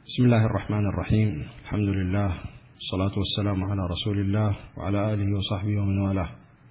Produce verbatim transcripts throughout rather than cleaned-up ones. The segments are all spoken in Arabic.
بسم الله الرحمن الرحيم. الحمد لله والصلاة والسلام على رسول الله وعلى آله وصحبه ومن والاه.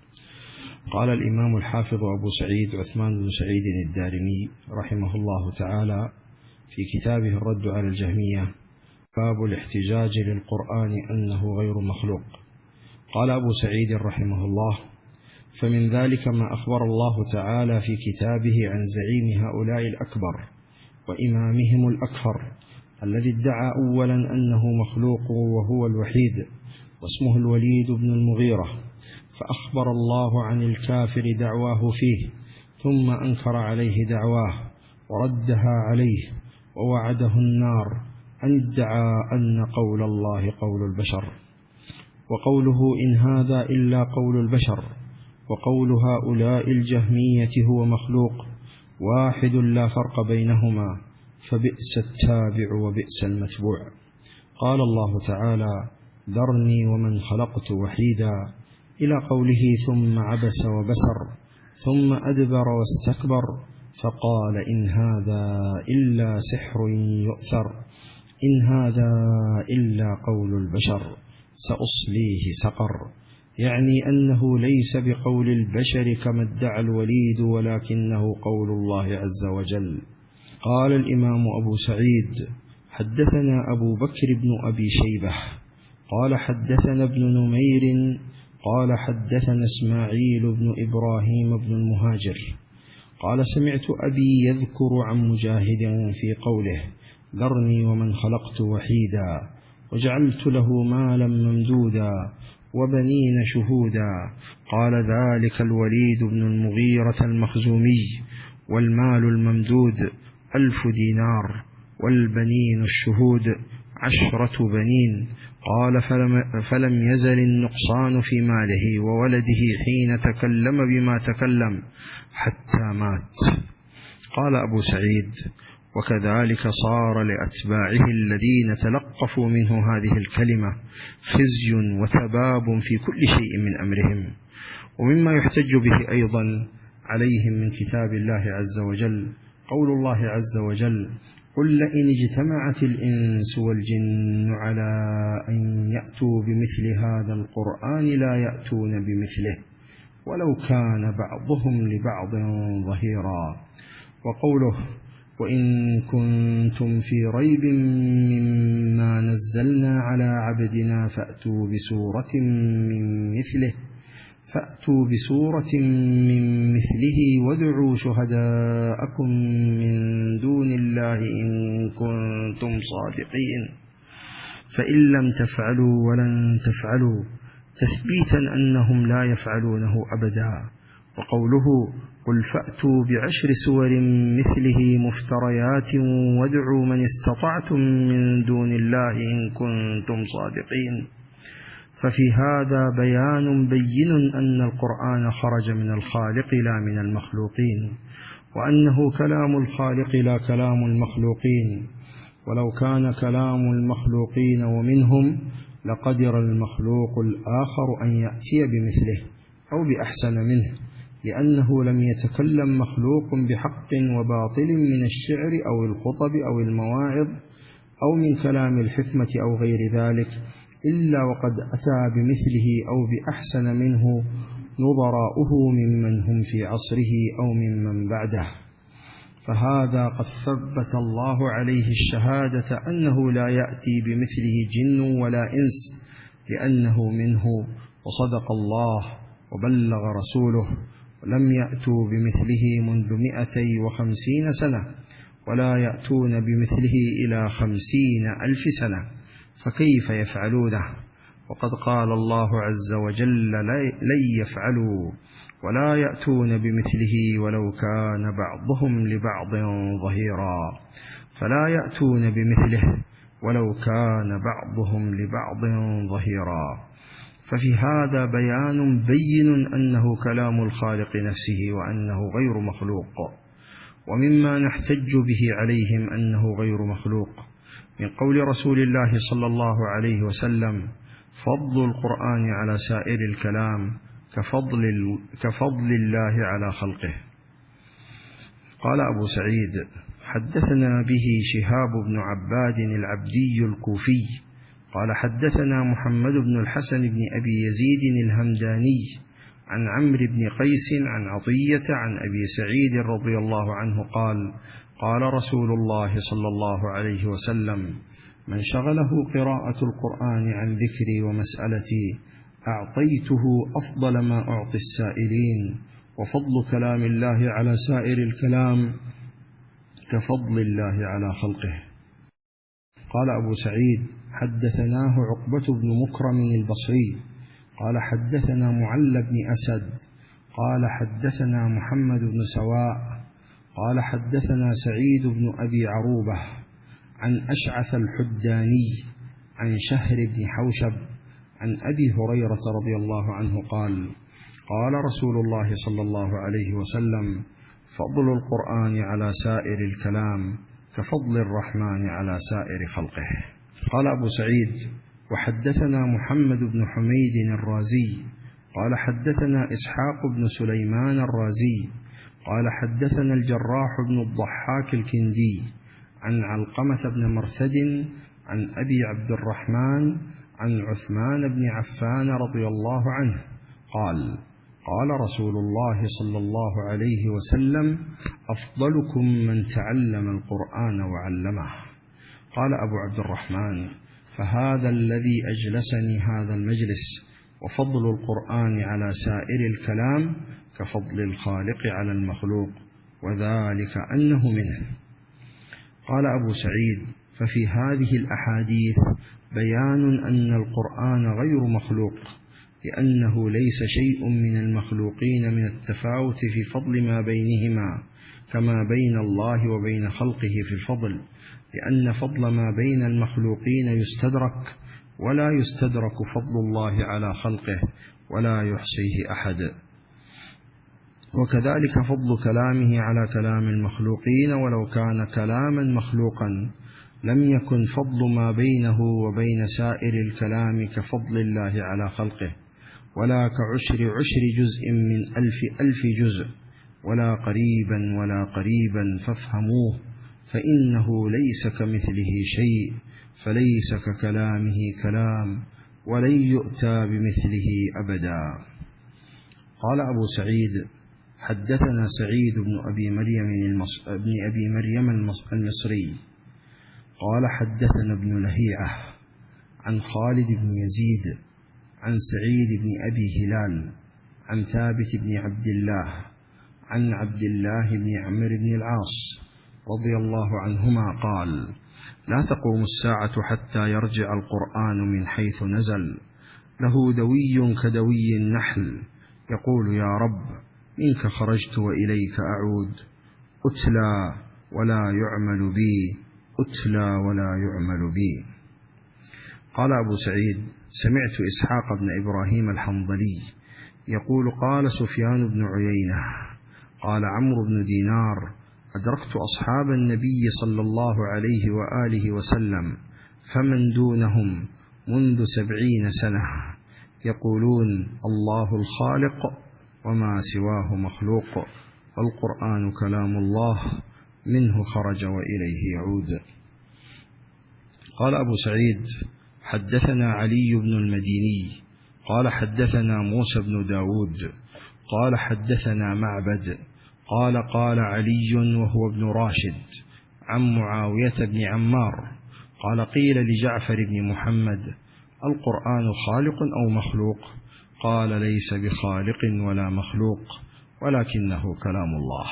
قال الإمام الحافظ أبو سعيد عثمان بن سعيد الدارمي رحمه الله تعالى في كتابه الرد على الجهمية: باب الاحتجاج للقرآن أنه غير مخلوق. قال أبو سعيد رحمه الله: فمن ذلك ما أخبر الله تعالى في كتابه عن زعيم هؤلاء الأكبر وإمامهم الأكفر الذي ادعى أولا أنه مخلوق وهو الوحيد واسمه الوليد بن المغيرة، فأخبر الله عن الكافر دعواه فيه ثم أنكر عليه دعواه وردها عليه ووعده النار أن ادعى أن قول الله قول البشر. وقوله إن هذا إلا قول البشر وقول هؤلاء الجهمية هو مخلوق واحد لا فرق بينهما، فبئس التابع وبئس المتبوع. قال الله تعالى: ذرني ومن خلقت وحيدا، إلى قوله ثم عبس وبسر ثم أدبر واستكبر فقال إن هذا إلا سحر يؤثر، إن هذا إلا قول البشر سأصليه سقر، يعني أنه ليس بقول البشر كما ادعى الوليد ولكنه قول الله عز وجل. قال الإمام أبو سعيد: حدثنا أبو بكر بن أبي شيبة قال حدثنا ابن نمير قال حدثنا إسماعيل بن إبراهيم بن المهاجر قال سمعت أبي يذكر عن مجاهد في قوله: ذرني ومن خلقت وحيدا وجعلت له مالا ممدودا وبنين شهودا. قال ذلك الوليد بن المغيرة المخزومي، والمال الممدود ألف دينار والبنين الشهود عشرة بنين. قال فلم, فلم يزل النقصان في ماله وولده حين تكلم بما تكلم حتى مات. قال أبو سعيد: وكذلك صار لأتباعه الذين تلقفوا منه هذه الكلمة خزي وتباب في كل شيء من أمرهم. ومما يحتج به أيضا عليهم من كتاب الله عز وجل قول الله عز وجل: قل لئن اجتمعت الإنس والجن على أن يأتوا بمثل هذا القرآن لا يأتون بمثله ولو كان بعضهم لبعض ظهيرا. وقوله: وإن كنتم في ريب مما نزلنا على عبدنا فأتوا بسورة من مثله فأتوا بسورة من مثله وادعوا شهداءكم من دون الله إن كنتم صادقين، فإن لم تفعلوا ولن تفعلوا تثبيتا أنهم لا يفعلونه أبدا. وقوله: قل فأتوا بعشر سور مثله مفتريات وادعوا من استطعتم من دون الله إن كنتم صادقين، ففي هذا بيان بين أن القرآن خرج من الخالق لا من المخلوقين، وأنه كلام الخالق لا كلام المخلوقين. ولو كان كلام المخلوقين ومنهم لقدر المخلوق الآخر أن يأتي بمثله أو بأحسن منه، لأنه لم يتكلم مخلوق بحق وباطل من الشعر أو الخطب أو المواعظ أو من كلام الحكمة أو غير ذلك إلا وقد أتى بمثله أو بأحسن منه نظراؤه ممن هم في عصره أو ممن بعده. فهذا قد ثبت الله عليه الشهادة أنه لا يأتي بمثله جن ولا إنس، لأنه منه وصدق الله وبلغ رسوله، ولم يأتوا بمثله منذ مئتي وخمسين سنة ولا يأتون بمثله إلى خمسين ألف سنة، فكيف يفعلونه؟ وقد قال الله عز وجل: لن يفعلوا ولا يأتون بمثله ولو كان بعضهم لبعض ظهيرا، فلا يأتون بمثله ولو كان بعضهم لبعض ظهيرا. ففي هذا بيان بين أنه كلام الخالق نفسه وأنه غير مخلوق. ومما نحتج به عليهم أنه غير مخلوق من قول رسول الله صلى الله عليه وسلم: فضل القرآن على سائر الكلام كفضل, كفضل الله على خلقه. قال أبو سعيد: حدثنا به شهاب بن عباد العبدي الكوفي قال حدثنا محمد بن الحسن بن أبي يزيد الهمداني عن عمرو بن قيس عن عطية عن أبي سعيد رضي الله عنه قال قال رسول الله صلى الله عليه وسلم من شغله قراءة القرآن عن ذكري ومسألتي أعطيته أفضل ما أعطي السائلين، وفضل كلام الله على سائر الكلام كفضل الله على خلقه. قال أبو سعيد حدثناه عقبة بن مكرم البصري قال حدثنا معل بن أسد قال حدثنا محمد بن سواء قال حدثنا سعيد بن أبي عروبة عن أشعث الحداني عن شهر بن حوشب عن أبي هريرة رضي الله عنه قال قال رسول الله صلى الله عليه وسلم فضل القرآن على سائر الكلام كفضل الرحمن على سائر خلقه. قال أبو سعيد وحدثنا محمد بن حميد الرازي قال حدثنا إسحاق بن سليمان الرازي قال حدثنا الجراح بن الضحاك الكندي عن علقمة بن مرثد عن أبي عبد الرحمن عن عثمان بن عفان رضي الله عنه قال قال رسول الله صلى الله عليه وسلم أفضلكم من تعلم القرآن وعلمه. قال أبو عبد الرحمن فهذا الذي أجلسني هذا المجلس، وفضل القرآن على سائر الكلام كفضل الخالق على المخلوق، وذلك أنه منه. قال أبو سعيد ففي هذه الأحاديث بيان أن القرآن غير مخلوق، لأنه ليس شيء من المخلوقين من التفاوت في فضل ما بينهما كما بين الله وبين خلقه في الفضل، لأن فضل ما بين المخلوقين يستدرك، ولا يستدرك فضل الله على خلقه ولا يحصيه أحد. وكذلك فضل كلامه على كلام المخلوقين، ولو كان كلاما مخلوقا لم يكن فضل ما بينه وبين سائر الكلام كفضل الله على خلقه، ولا كعشر عشر جزء من ألف ألف جزء، ولا قريبا ولا قريبا، فافهموه فإنه ليس كمثله شيء، فليس ككلامه كلام، ولن يؤتى بمثله أبدا. قال أبو سعيد حدثنا سعيد بن أبي مريم, المص... ابن أبي مريم المصري قال حدثنا ابن لهيعة عن خالد بن يزيد عن سعيد بن أبي هلال عن ثابت بن عبد الله عن عبد الله بن عمرو بن العاص رضي الله عنهما قال لا تقوم الساعة حتى يرجع القرآن من حيث نزل، له دوي كدوي النحل يقول يا رب منك خرجت وإليك أعود، أتلى ولا يعمل بي، أتلى ولا يعمل بي. قال أبو سعيد سمعت إسحاق بن إبراهيم الحنظلي يقول قال سفيان بن عيينة قال عمرو بن دينار أدركت أصحاب النبي صلى الله عليه وآله وسلم فمن دونهم منذ سبعين سنة يقولون الله الخالق وما سواه مخلوق، والقرآن كلام الله منه خرج وإليه يعود. قال أبو سعيد حدثنا علي بن المديني قال حدثنا موسى بن داود قال حدثنا معبد قال قال علي وهو ابن راشد عن معاوية بن عمار قال قيل لجعفر بن محمد القرآن خالق أو مخلوق؟ قال ليس بخالق ولا مخلوق، ولكنه كلام الله.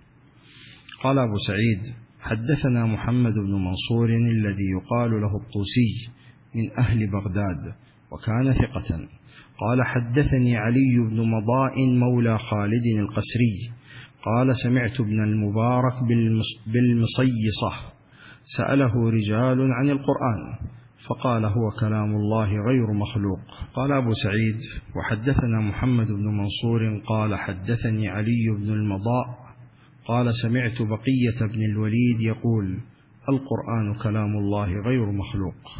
قال أبو سعيد حدثنا محمد بن منصور الذي يقال له الطوسي من أهل بغداد وكان ثقة قال حدثني علي بن مضاء مولى خالد القسري قال سمعت ابن المبارك بالمصيصة سأله رجال عن القرآن فقال هو كلام الله غير مخلوق. قال أبو سعيد وحدثنا محمد بن منصور قال حدثني علي بن المضاء قال سمعت بقية بن الوليد يقول القرآن كلام الله غير مخلوق.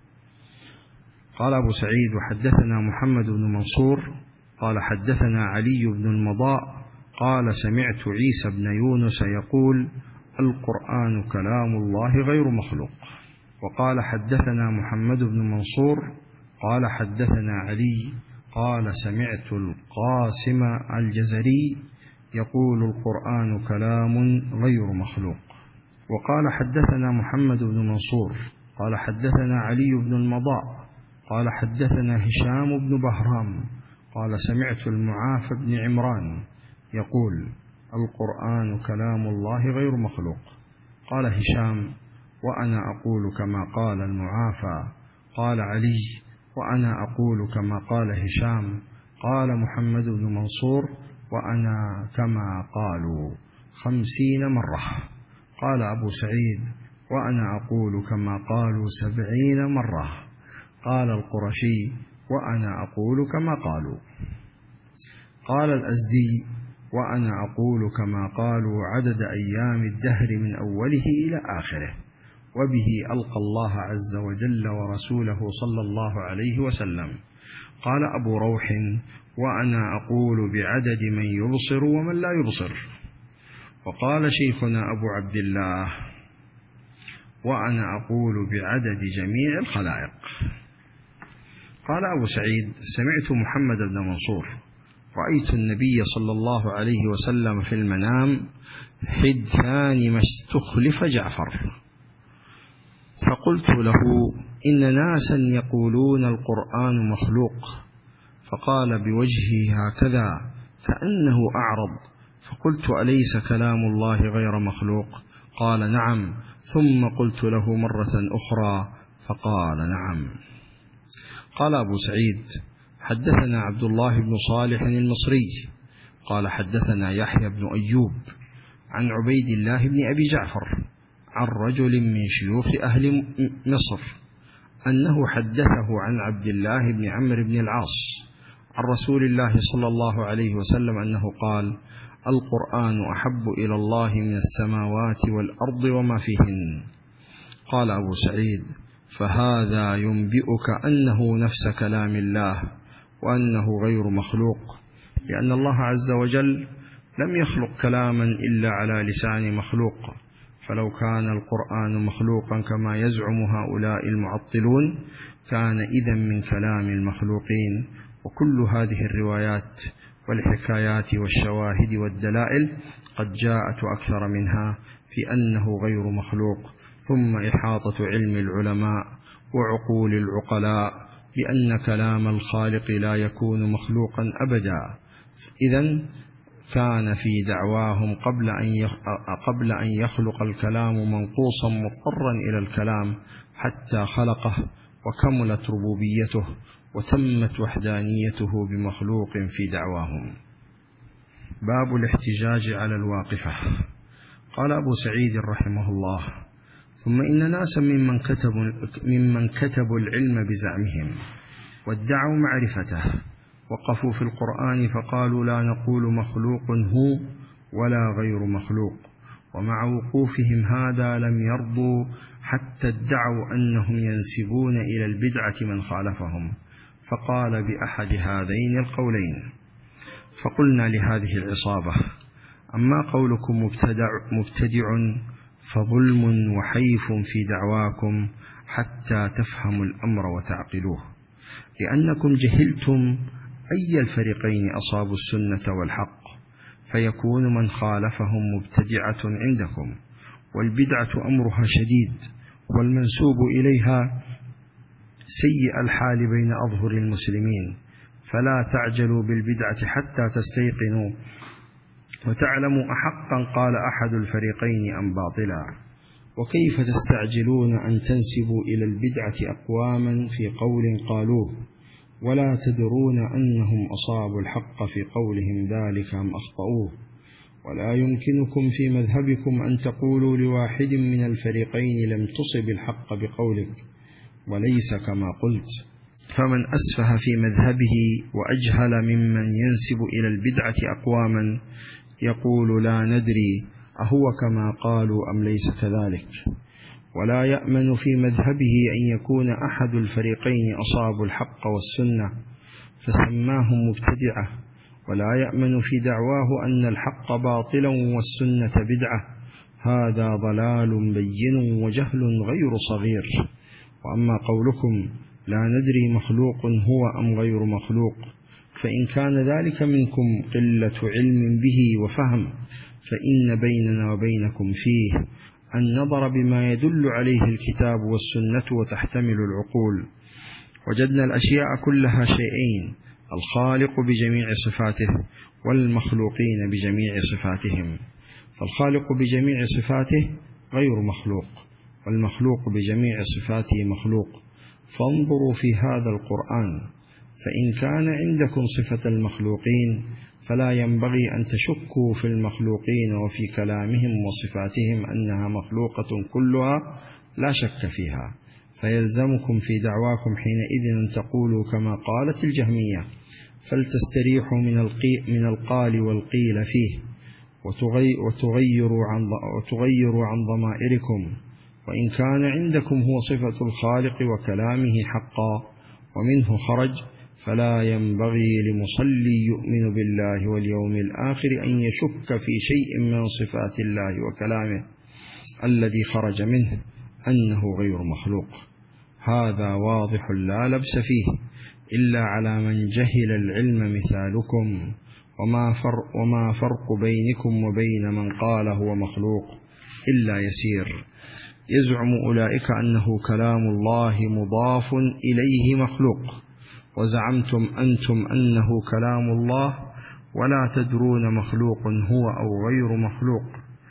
قال أبو سعيد وحدثنا محمد بن منصور قال حدثنا علي بن المضاء قال سمعت عيسى بن يونس يقول القرآن كلام الله غير مخلوق. وقال حدثنا محمد بن منصور قال حدثنا علي قال سمعت القاسم الجزري يقول القرآن كلام غير مخلوق. وقال حدثنا محمد بن منصور قال حدثنا علي بن المضاء قال حدثنا هشام بن بهرام قال سمعت المعافى بن عمران يقول القرآن كلام الله غير مخلوق. قال هشام وأنا أقول كما قال المعافى. قال علي وأنا أقول كما قال هشام. قال محمد بن منصور وأنا كما قالوا خمسين مرة. قال أبو سعيد وأنا أقول كما قالوا سبعين مرة. قال القرشي وأنا أقول كما قالوا. قال الأزدي وأنا أقول كما قالوا عدد أيام الدهر من أوله إلى آخره، وبه ألقى الله عز وجل ورسوله صلى الله عليه وسلم. قال أبو روح وأنا أقول بعدد من يبصر ومن لا يبصر. وقال شيخنا أبو عبد الله وأنا أقول بعدد جميع الخلائق. قال أبو سعيد سمعت محمد بن منصور رأيت النبي صلى الله عليه وسلم في المنام حدثان ما استخلف جعفر، فقلت له إن ناسا يقولون القرآن مخلوق، فقال بوجهه هكذا كأنه أعرض، فقلت أليس كلام الله غير مخلوق؟ قال نعم، ثم قلت له مرة أخرى فقال نعم. قال أبو سعيد حدثنا عبد الله بن صالح المصري قال حدثنا يحيى بن أيوب عن عبيد الله بن أبي جعفر عن رجل من شيوخ أهل مصر أنه حدثه عن عبد الله بن عمرو بن العاص عن رسول الله صلى الله عليه وسلم أنه قال القرآن أحب إلى الله من السماوات والأرض وما فيهن. قال أبو سعيد فهذا ينبئك أنه نفس كلام الله وأنه غير مخلوق، لأن الله عز وجل لم يخلق كلاما إلا على لسان مخلوق، فلو كان القرآن مخلوقا كما يزعم هؤلاء المعطلون كان إذن من كلام المخلوقين. وكل هذه الروايات والحكايات والشواهد والدلائل قد جاءت أكثر منها في أنه غير مخلوق، ثم إحاطة علم العلماء وعقول العقلاء بأن كلام الخالق لا يكون مخلوقا أبدا. إذن كان في دعواهم قبل أن قبل أن يخلق الكلام منقوصا مضطرا إلى الكلام حتى خلقه وكملت ربوبيته وتمت وحدانيته بمخلوق في دعواهم. باب الاحتجاج على الواقفة. قال أبو سعيد رحمه الله ثم إن ناسا ممن كتبوا, ممن كتبوا العلم بزعمهم وادعوا معرفته وقفوا في القرآن فقالوا لا نقول مخلوق هو ولا غير مخلوق، ومع وقوفهم هذا لم يرضوا حتى ادعوا أنهم ينسبون إلى البدعة من خالفهم، فقال بأحد هذين القولين. فقلنا لهذه العصابة أما قولكم مبتدع, مبتدع فظلم وحيف في دعواكم حتى تفهموا الأمر وتعقلوه، لأنكم جهلتم أي الفريقين أصابوا السنة والحق، فيكون من خالفهم مبتدعة عندكم، والبدعة أمرها شديد والمنسوب إليها سيء الحال بين أظهر المسلمين، فلا تعجلوا بالبدعة حتى تستيقنوا وتعلموا أحقا قال أحد الفريقين أم باطلا. وكيف تستعجلون أن تنسبوا إلى البدعة أقواما في قول قالوه ولا تدرون أنهم أصابوا الحق في قولهم ذلك أم أخطأوه؟ ولا يمكنكم في مذهبكم أن تقولوا لواحد من الفريقين لم تصب الحق بقولك وليس كما قلت. فمن أسفه في مذهبه وأجهل ممن ينسب إلى البدعة أقواما يقول لا ندري أهو كما قالوا أم ليس كذلك. ولا يأمن في مذهبه أن يكون أحد الفريقين أصابوا الحق والسنة فسماهم مبتدعة، ولا يأمن في دعواه أن الحق باطلا والسنة بدعة، هذا ضلال بين وجهل غير صغير. وأما قولكم لا ندري مخلوق هو أم غير مخلوق، فإن كان ذلك منكم قلة علم به وفهم، فإن بيننا وبينكم فيه النظر بما يدل عليه الكتاب والسنة وتحتمل العقول. وجدنا الأشياء كلها شيئين: الخالق بجميع صفاته والمخلوقين بجميع صفاتهم. فالخالق بجميع صفاته غير مخلوق، والمخلوق بجميع صفاته مخلوق. فانظروا في هذا القرآن، فإن كان عندكم صفة المخلوقين فلا ينبغي أن تشكوا في المخلوقين وفي كلامهم وصفاتهم أنها مخلوقة كلها لا شك فيها، فيلزمكم في دعواكم حينئذ أن تقولوا كما قالت الجهمية، فلتستريحوا من القال والقيل فيه، وتغيروا عن وتغيروا عن ضمائركم. وإن كان عندكم هو صفة الخالق وكلامه حقا ومنه خرج، فلا ينبغي لمصلي يؤمن بالله واليوم الآخر أن يشك في شيء من صفات الله وكلامه الذي خرج منه أنه غير مخلوق. هذا واضح لا لبس فيه، إلا على من جهل العلم مثالكم. وما فرق, وما فرق بينكم وبين من قال هو مخلوق إلا يسير. يزعم أولئك أنه كلام الله مضاف إليه مخلوق، وزعمتم أنتم أنه كلام الله ولا تدرون مخلوق هو أو غير مخلوق.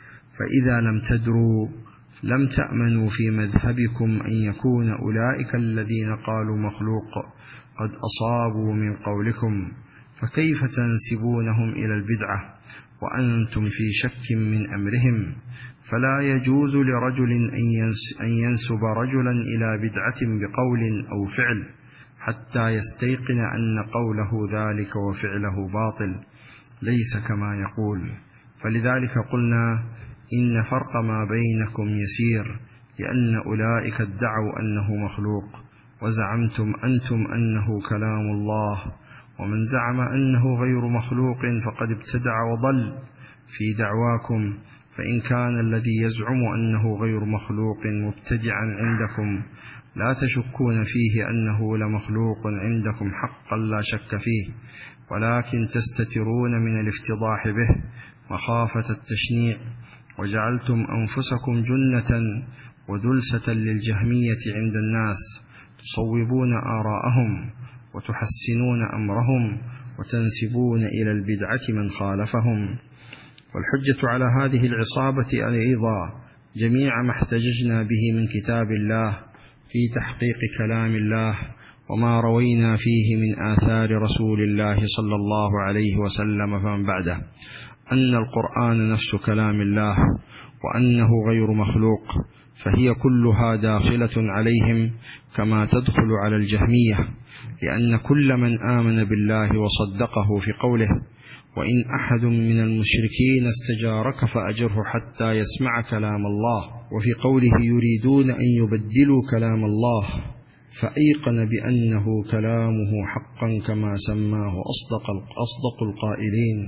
فإذا لم تدروا لم تأمنوا في مذهبكم أن يكون أولئك الذين قالوا مخلوق قد أصابوا من قولكم، فكيف تنسبونهم إلى البدعة وأنتم في شك من أمرهم؟ فلا يجوز لرجل أن ينسب رجلا إلى بدعة بقول أو فعل حتى يستيقن أن قوله ذلك وفعله باطل، ليس كما يقول. فلذلك قلنا إن فرق ما بينكم يسير، لأن أولئك ادعوا أنه مخلوق، وزعمتم أنتم أنه كلام الله. ومن زعم أنه غير مخلوق فقد ابتدع وضل في دعواكم. فإن كان الذي يزعم أنه غير مخلوق مبتدعا عندكم لا تشكون فيه أنه لمخلوق عندكم حقا لا شك فيه، ولكن تستترون من الافتضاح به مخافة التشنيع، وجعلتم أنفسكم جنة ودلسة للجهمية عند الناس، تصوبون آراءهم وتحسنون أمرهم وتنسبون إلى البدعة من خالفهم. والحجة على هذه العصابة أيضا جميع ما احتججنا به من كتاب الله في تحقيق كلام الله وما روينا فيه من آثار رسول الله صلى الله عليه وسلم فمن بعده، أن القرآن نفس كلام الله وأنه غير مخلوق، فهي كلها داخلة عليهم كما تدخل على الجهمية، لأن كل من آمن بالله وصدقه في قوله: وإن أحد من المشركين استجارك فأجره حتى يسمع كلام الله، وفي قوله: يريدون أن يبدلوا كلام الله، فأيقن بأنه كلامه حقا كما سماه أصدق, أصدق القائلين.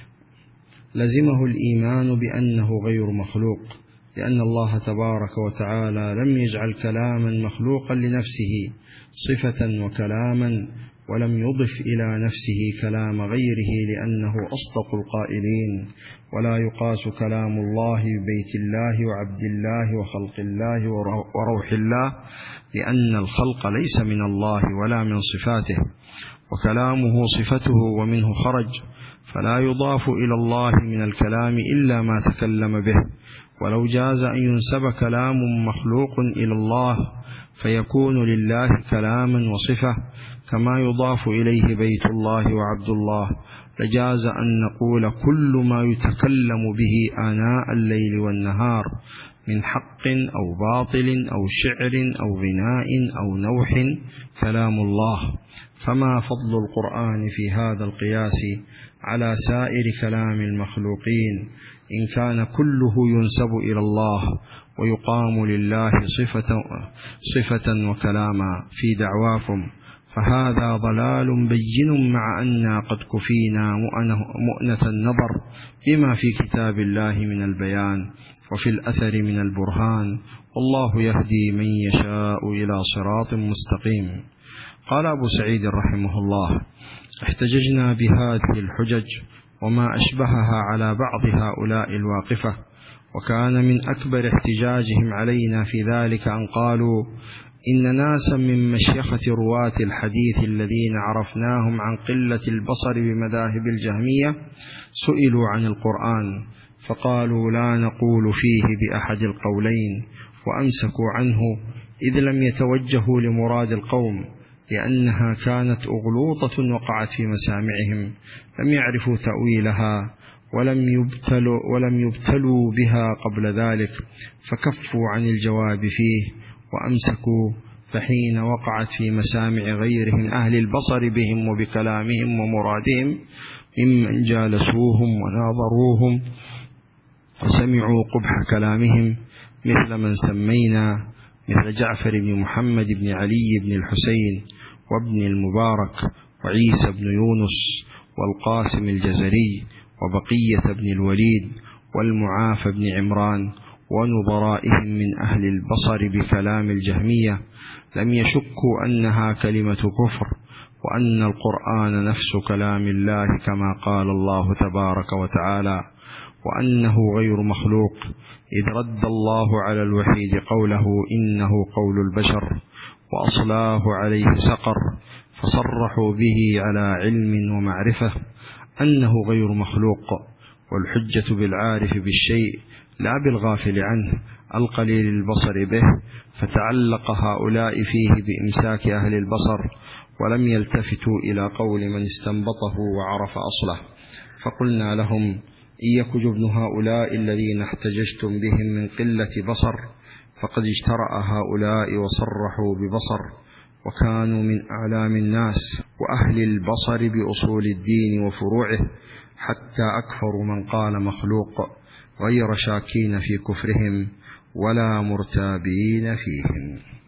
لزمه الإيمان بأنه غير مخلوق، لأن الله تبارك وتعالى لم يجعل كلاما مخلوقا لنفسه صفة وكلاما، ولم يضف إلى نفسه كلام غيره لأنه أصدق القائلين. ولا يقاس كلام الله ببيت الله وعبد الله وخلق الله وروح الله، لأن الخلق ليس من الله ولا من صفاته، وكلامه صفته ومنه خرج، فلا يضاف إلى الله من الكلام إلا ما تكلم به. ولو جاز أن ينسب كلام مخلوق إلى الله فيكون لله كلاما وصفة كما يضاف إليه بيت الله وعبد الله، لجاز أن نقول كل ما يتكلم به آناء الليل والنهار من حق أو باطل أو شعر أو غناء أو نوح كلام الله. فما فضل القرآن في هذا القياس على سائر كلام المخلوقين إن كان كله ينسب إلى الله ويقام لله صفة, صفة وكلاما في دعواكم، فهذا ضلال بين، مع أننا قد كفينا مؤنة النظر بما في كتاب الله من البيان وفي الأثر من البرهان، والله يهدي من يشاء إلى صراط مستقيم. قال أبو سعيد رحمه الله: احتججنا بهذه الحجج وما أشبهها على بعض هؤلاء الواقفة، وكان من أكبر احتجاجهم علينا في ذلك أن قالوا إن ناسا من مشيخة رواة الحديث الذين عرفناهم عن قلة البصر بمذاهب الجهمية سئلوا عن القرآن فقالوا لا نقول فيه بأحد القولين، وأمسكوا عنه إذ لم يتوجهوا لمراد القوم، لأنها كانت أغلوطة وقعت في مسامعهم لم يعرفوا تأويلها ولم يبتلوا, ولم يبتلوا بها قبل ذلك، فكفوا عن الجواب فيه وأمسكوا. فحين وقعت في مسامع غيرهم أهل البصر بهم وبكلامهم ومرادهم ممن جالسوهم وناظروهم وسمعوا قبح كلامهم، مثل من سمينا مثل جعفر بن محمد بن علي بن الحسين وابن المبارك وعيسى بن يونس والقاسم الجزري وبقية بن الوليد والمعافى بن عمران ونظرائهم من أهل البصر بكلام الجهمية، لم يشكوا أنها كلمة كفر، وأن القرآن نفس كلام الله كما قال الله تبارك وتعالى، وأنه غير مخلوق، إذ رد الله على الوحيد قوله إنه قول البشر وأصلاه عليه سقر، فصرحوا به على علم ومعرفة أنه غير مخلوق. والحجة بالعارف بالشيء لا بالغافل عنه القليل البصر به، فتعلق هؤلاء فيه بإمساك أهل البصر ولم يلتفتوا إلى قول من استنبطه وعرف أصله. فقلنا لهم: إن يك جبن هؤلاء الذين احتججتم بهم من قلة بصر فقد اجترأ هؤلاء وصرحوا ببصر، وكانوا من أعلام الناس وأهل البصر بأصول الدين وفروعه، حتى أكفروا من قال مخلوق، غير شاكين في كفرهم ولا مرتابين فيهم.